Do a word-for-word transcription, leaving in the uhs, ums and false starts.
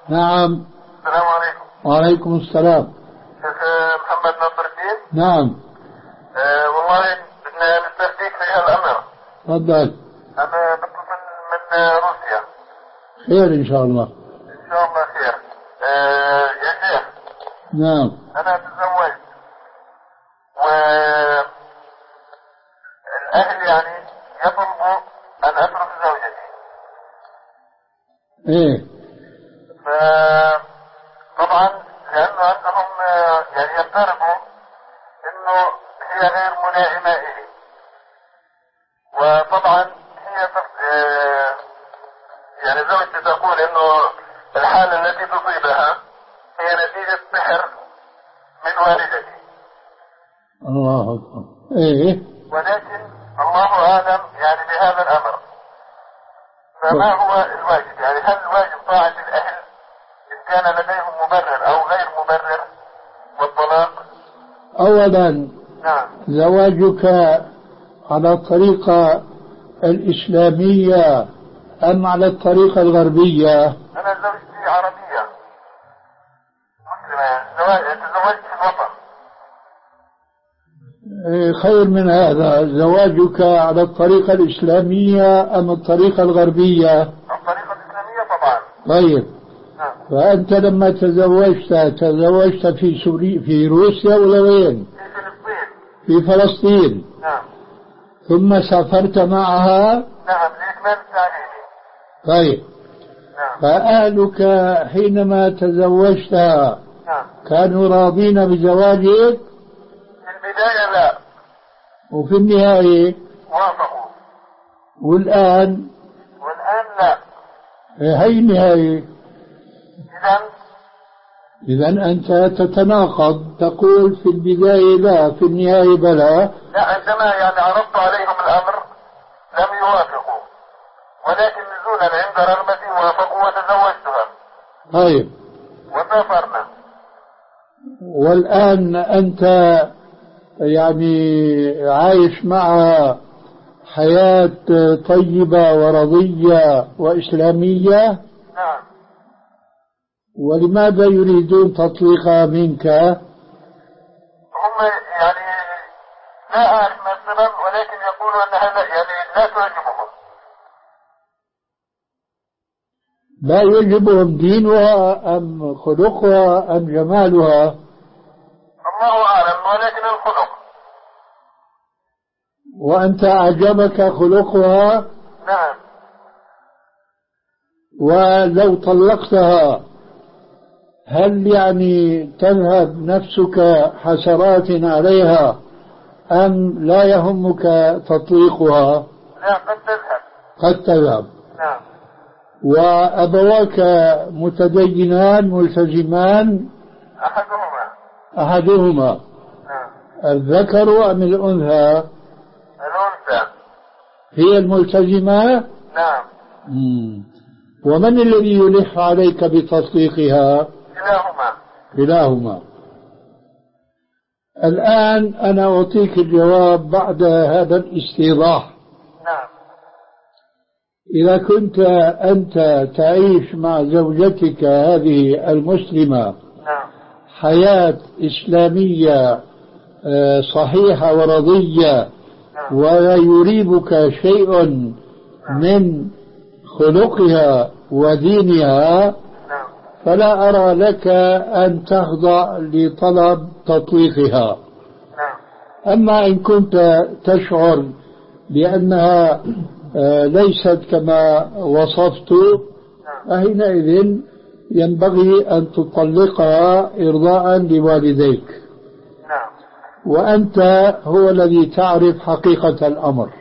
نعم. السلام عليكم. وعليكم السلام. شيخ محمد ناصر الدين. نعم. أه والله بدنا نستفيدك في هالأمر. تفضل. أنا بتصل من روسيا. خير إن شاء الله. إن شاء الله خير. أه يا شيخ. نعم. أنا تزوجت والأهل يعني يطلبوا أن أترك زوجتي. إيه. فطبعا لأنه عندهم يعني يفترضوا إنه هي غير ملائمة إلي، وطبعا هي يعني زوجتي تقول إنه الحالة التي تصيبها هي نتيجة سحر من والدتي. الله أكبر. إيه. ولكن الله أعلم يعني بهذا الأمر. فما هو الواجب؟ يعني هل الواجب طاعة الأهل إن كان لديهم مبرر أو غير مبرر والطلاق؟ أولا نعم. زواجك على الطريقة الإسلامية أم على الطريقة الغربية؟ أنا زوجتي عربية مسلمة، تزوجت في الوطن. خير من هذا، زواجك على الطريقة الإسلامية أم الطريقة الغربية؟ الطريقة الإسلامية طبعا. طيب. نعم. فأنت لما تزوجت تزوجت في سوريا في روسيا ولا وين؟ في فلسطين. في فلسطين. نعم. ثم سافرت معها؟ نعم لإكمال تعليمي. طيب. نعم. فأهلك حينما تزوجتها نعم. كانوا راضين بزواجك؟ في البداية لا. وفي النهاية؟ وافقوا. والآن؟ والآن لا. هي النهاية. إذن إذن أنت تتناقض، تقول في البداية لا في النهاية بلا. لا، عندما يعني عرضت عليهم الأمر لم يوافقوا، ولكن نزولا عند رغبتي وافقوا وتزوجتها. طيب. وسافرنا. والآن أنت يعني عايش معها حياة طيبة ورضية وإسلامية. نعم. ولماذا يريدون تطليقها منك؟ هم يعني لا أعرف ما السبب، ولكن يقولوا أنها لا يعني لا تعجبهم. لا يعجبهم دينها أم خلقها أم جمالها؟ الله أعلم، ولكن الخلق. وأنت أعجبك خلقها؟ نعم. ولو طلقتها هل يعني تذهب نفسك حسرات عليها أم لا يهمك تطليقها؟ لا، قد تذهب. قد تذهب. نعم. وأبواك متدينان ملتزمان؟ أحدهما. أحدهما. نعم. الذكر أم الأنثى؟ الأنثى. هي الملتزمة؟ نعم. مم. ومن الذي يلح عليك بتطليقها؟ كلاهما. كلاهما. الآن أنا أعطيك الجواب بعد هذا الاستيضاح. نعم. إذا كنت أنت تعيش مع زوجتك هذه المسلمة نعم. حياة إسلامية صحيحة ورضية، نعم. ولا يريبك شيء من خلقها ودينها، نعم. فلا أرى لك أن تخضع لطلب تطليقها. نعم. أما إن كنت تشعر بأنها ليست كما وصفت، فحينئذ ينبغي أن تطلقها إرضاء لوالديك. نعم. وأنت هو الذي تعرف حقيقة الأمر.